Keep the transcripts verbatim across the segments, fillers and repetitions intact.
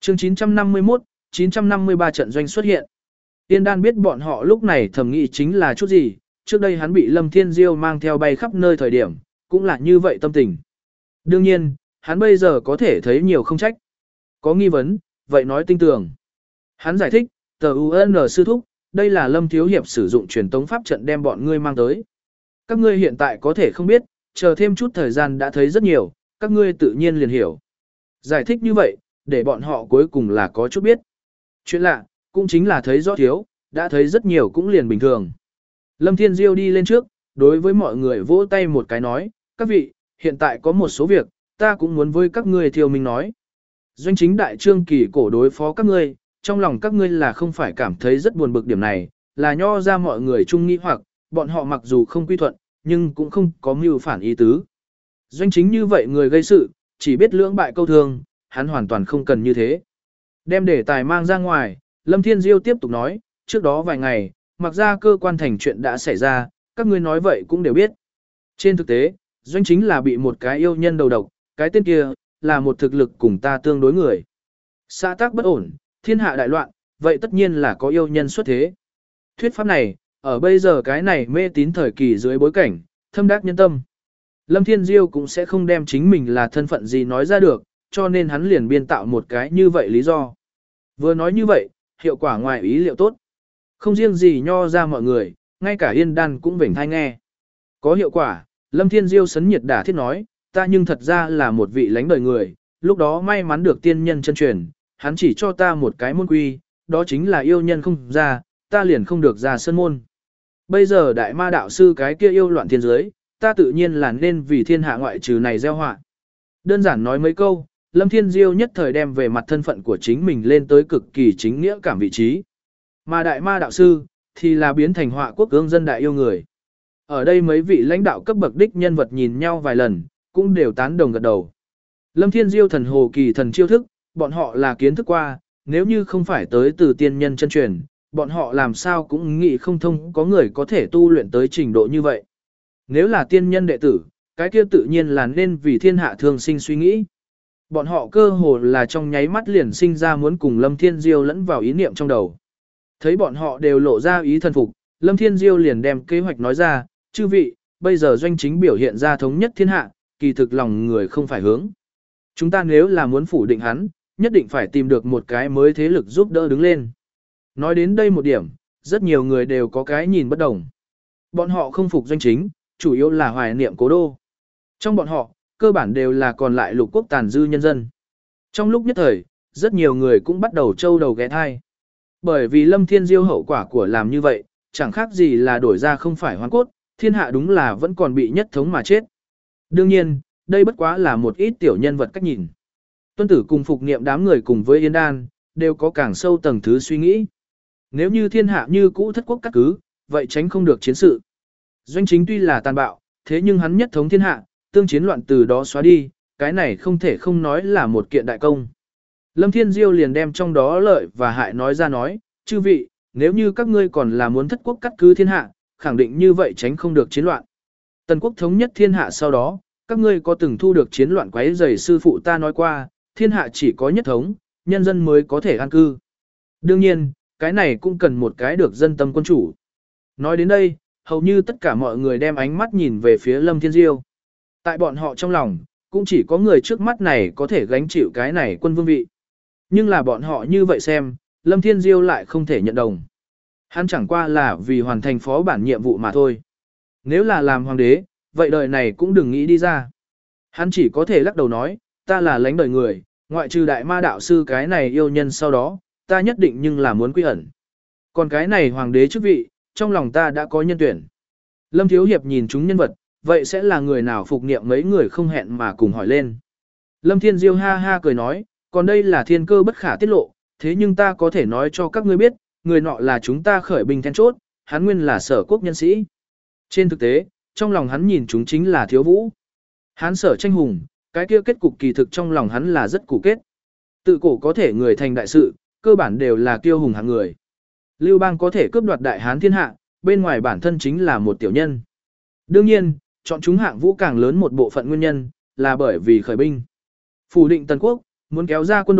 Chương chín trăm năm mươi mốt, chín trăm năm mươi ba trận doanh xuất hiện. Tiên Đan biết bọn họ lúc này thầm nghĩ chính là chút gì, trước đây hắn bị Lâm Thiên Diêu mang theo bay khắp nơi thời điểm, cũng là như vậy tâm tình. Đương nhiên, hắn bây giờ có thể thấy nhiều không trách. Có nghi vấn, vậy nói tinh tường. Hắn giải thích, tờ u en sư thúc, đây là Lâm Thiếu Hiệp sử dụng truyền tống pháp trận đem bọn ngươi mang tới. Các ngươi hiện tại có thể không biết, chờ thêm chút thời gian đã thấy rất nhiều, các ngươi tự nhiên liền hiểu. Giải thích như vậy, để bọn họ cuối cùng là có chút biết. Chuyện lạ, cũng chính là thấy rõ thiếu, đã thấy rất nhiều cũng liền bình thường. Lâm Thiên Diêu đi lên trước, đối với mọi người vỗ tay một cái nói, các vị, hiện tại có một số việc, ta cũng muốn với các ngươi thiêu mình nói. Doanh chính đại trương kỳ cổ đối phó các ngươi, trong lòng các ngươi là không phải cảm thấy rất buồn bực điểm này, là nho ra mọi người chung nghĩ hoặc, bọn họ mặc dù không quy thuận, nhưng cũng không có mưu phản ý tứ. Doanh chính như vậy người gây sự, chỉ biết lưỡng bại câu thương, hắn hoàn toàn không cần như thế. Đem đề tài mang ra ngoài, Lâm Thiên Diêu tiếp tục nói, trước đó vài ngày, mặc ra cơ quan thành chuyện đã xảy ra, các ngươi nói vậy cũng đều biết. Trên thực tế, Doanh chính là bị một cái yêu nhân đầu độc, cái tên kia, là một thực lực cùng ta tương đối người. Xã tác bất ổn, thiên hạ đại loạn, vậy tất nhiên là có yêu nhân xuất thế. Thuyết pháp này, ở bây giờ cái này mê tín thời kỳ dưới bối cảnh, thâm đắc nhân tâm. Lâm Thiên Diêu cũng sẽ không đem chính mình là thân phận gì nói ra được, cho nên hắn liền biên tạo một cái như vậy lý do. Vừa nói như vậy, hiệu quả ngoài ý liệu tốt. Không riêng gì nho ra mọi người, ngay cả Yên Đan cũng vểnh thai nghe. Có hiệu quả, Lâm Thiên Diêu sấn nhiệt đả thiết nói, ta nhưng thật ra là một vị lãnh đời người, lúc đó may mắn được tiên nhân chân truyền, hắn chỉ cho ta một cái môn quy, đó chính là yêu nhân không ra, ta liền không được ra sân môn. Bây giờ đại ma đạo sư cái kia yêu loạn thiên giới, ta tự nhiên là nên vì thiên hạ ngoại trừ này gieo họa. Đơn giản nói mấy câu, Lâm Thiên Diêu nhất thời đem về mặt thân phận của chính mình lên tới cực kỳ chính nghĩa cảm vị trí. Mà đại ma đạo sư, thì là biến thành họa quốc ương dân đại yêu người. Ở đây mấy vị lãnh đạo cấp bậc đích nhân vật nhìn nhau vài lần, cũng đều tán đồng gật đầu. Lâm Thiên Diêu thần hồ kỳ thần chiêu thức, bọn họ là kiến thức qua, nếu như không phải tới từ tiên nhân chân truyền, bọn họ làm sao cũng nghĩ không thông có người có thể tu luyện tới trình độ như vậy. Nếu là tiên nhân đệ tử, cái kia tự nhiên là nên vì thiên hạ thường sinh suy nghĩ. Bọn họ cơ hồ là trong nháy mắt liền sinh ra muốn cùng Lâm Thiên Diêu lẫn vào ý niệm trong đầu. Thấy bọn họ đều lộ ra ý thần phục, Lâm Thiên Diêu liền đem kế hoạch nói ra, chư vị, bây giờ doanh chính biểu hiện ra thống nhất thiên hạ, kỳ thực lòng người không phải hướng. Chúng ta nếu là muốn phủ định hắn, nhất định phải tìm được một cái mới thế lực giúp đỡ đứng lên. Nói đến đây một điểm, rất nhiều người đều có cái nhìn bất đồng. Bọn họ không phục doanh chính, chủ yếu là hoài niệm cố đô. Trong bọn họ, cơ bản đều là còn lại lục quốc tàn dư nhân dân. Trong lúc nhất thời, rất nhiều người cũng bắt đầu trâu đầu ghé thai. Bởi vì Lâm Thiên Diêu hậu quả của làm như vậy, chẳng khác gì là đổi ra không phải hoàn cốt, thiên hạ đúng là vẫn còn bị nhất thống mà chết. Đương nhiên, đây bất quá là một ít tiểu nhân vật cách nhìn. Tuân tử cùng phục niệm đám người cùng với Yên Đan, đều có càng sâu tầng thứ suy nghĩ. Nếu như thiên hạ như cũ thất quốc cắt cứ, vậy tránh không được chiến sự. Doanh chính tuy là tàn bạo, thế nhưng hắn nhất thống thiên hạ, tương chiến loạn từ đó xóa đi, cái này không thể không nói là một kiện đại công. Lâm Thiên Diêu liền đem trong đó lợi và hại nói ra nói, chư vị, nếu như các ngươi còn là muốn thất quốc cắt cứ thiên hạ, khẳng định như vậy tránh không được chiến loạn. Tần quốc thống nhất thiên hạ sau đó, các ngươi có từng thu được chiến loạn quấy rầy sư phụ ta nói qua, thiên hạ chỉ có nhất thống, nhân dân mới có thể an cư. Đương nhiên, cái này cũng cần một cái được dân tâm quân chủ. Nói đến đây, hầu như tất cả mọi người đem ánh mắt nhìn về phía Lâm Thiên Diêu. Tại bọn họ trong lòng, cũng chỉ có người trước mắt này có thể gánh chịu cái này quân vương vị. Nhưng là bọn họ như vậy xem, Lâm Thiên Diêu lại không thể nhận đồng. Hắn chẳng qua là vì hoàn thành phó bản nhiệm vụ mà thôi. Nếu là làm hoàng đế, vậy đời này cũng đừng nghĩ đi ra. Hắn chỉ có thể lắc đầu nói, ta là lãnh đời người, ngoại trừ đại ma đạo sư cái này yêu nhân sau đó, ta nhất định nhưng là muốn quy ẩn. Còn cái này hoàng đế chức vị, trong lòng ta đã có nhân tuyển. Lâm Thiếu Hiệp nhìn chúng nhân vật, vậy sẽ là người nào phục niệm mấy người không hẹn mà cùng hỏi lên. Lâm Thiên Diêu ha ha cười nói, còn đây là thiên cơ bất khả tiết lộ, thế nhưng ta có thể nói cho các ngươi biết, người nọ là chúng ta khởi binh then chốt, hắn nguyên là sở quốc nhân sĩ. Trên thực tế, trong lòng hắn nhìn chúng chính là Thiếu Vũ. Hắn sở tranh hùng, cái kia kết cục kỳ thực trong lòng hắn là rất cụ kết. Tự cổ có thể người thành đại sự, cơ bản đều là kiêu hùng hạng người. Lưu Bang có thể cướp đoạt đại hán thiên hạ, bên ngoài bản thân chính là một tiểu nhân. Đương nhiên, chọn chúng hạng vũ càng lớn một bộ phận nguyên nhân, là bởi vì khởi binh. Phủ định Tần quốc, muốn kéo ra quân đội,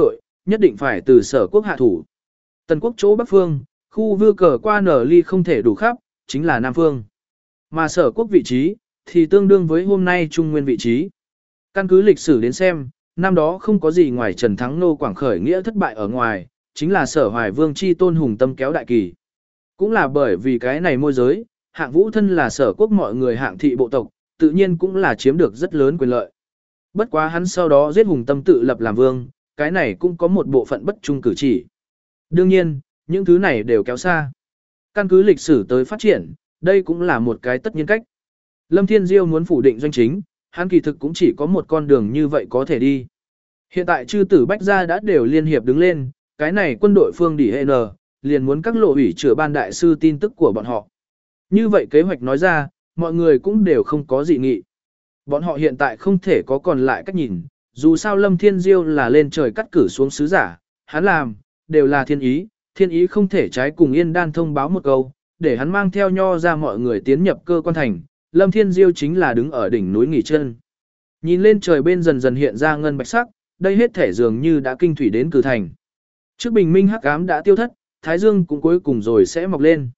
nhất định phải từ Sở quốc hạ thủ. Tần quốc chỗ Bắc phương, khu vư cờ qua nở ly không thể đủ khắp, chính là Nam phương. Mà Sở quốc vị trí, thì tương đương với hôm nay Trung Nguyên vị trí. Căn cứ lịch sử đến xem, năm đó không có gì ngoài Trần Thắng Nô Quảng khởi nghĩa thất bại ở ngoài, chính là Sở Hoài Vương chi tôn hùng tâm kéo đại kỳ. Cũng là bởi vì cái này môi giới, Hạng Vũ thân là Sở quốc mọi người hạng thị bộ tộc, tự nhiên cũng là chiếm được rất lớn quyền lợi. Bất quá hắn sau đó giết hùng tâm tự lập làm vương, cái này cũng có một bộ phận bất trung cử chỉ. Đương nhiên, những thứ này đều kéo xa. Căn cứ lịch sử tới phát triển, đây cũng là một cái tất nhiên cách. Lâm Thiên Diêu muốn phủ định doanh chính, hắn kỳ thực cũng chỉ có một con đường như vậy có thể đi. Hiện tại chư tử Bách Gia đã đều liên hiệp đứng lên, cái này quân đội phương đỉ hệ nờ, liền muốn các lộ ủy chữa ban đại sư tin tức của bọn họ. Như vậy kế hoạch nói ra, mọi người cũng đều không có dị nghị. Bọn họ hiện tại không thể có còn lại cách nhìn, dù sao Lâm Thiên Diêu là lên trời cắt cử xuống sứ giả, hắn làm, đều là thiên ý, thiên ý không thể trái cùng Yên Đan thông báo một câu, để hắn mang theo nho ra mọi người tiến nhập cơ quan thành, Lâm Thiên Diêu chính là đứng ở đỉnh núi nghỉ chân. Nhìn lên trời bên dần dần hiện ra ngân bạch sắc, đây hết thể dường như đã kinh thủy đến cử thành. Trước bình minh hắc ám đã tiêu thất, thái dương cũng cuối cùng rồi sẽ mọc lên.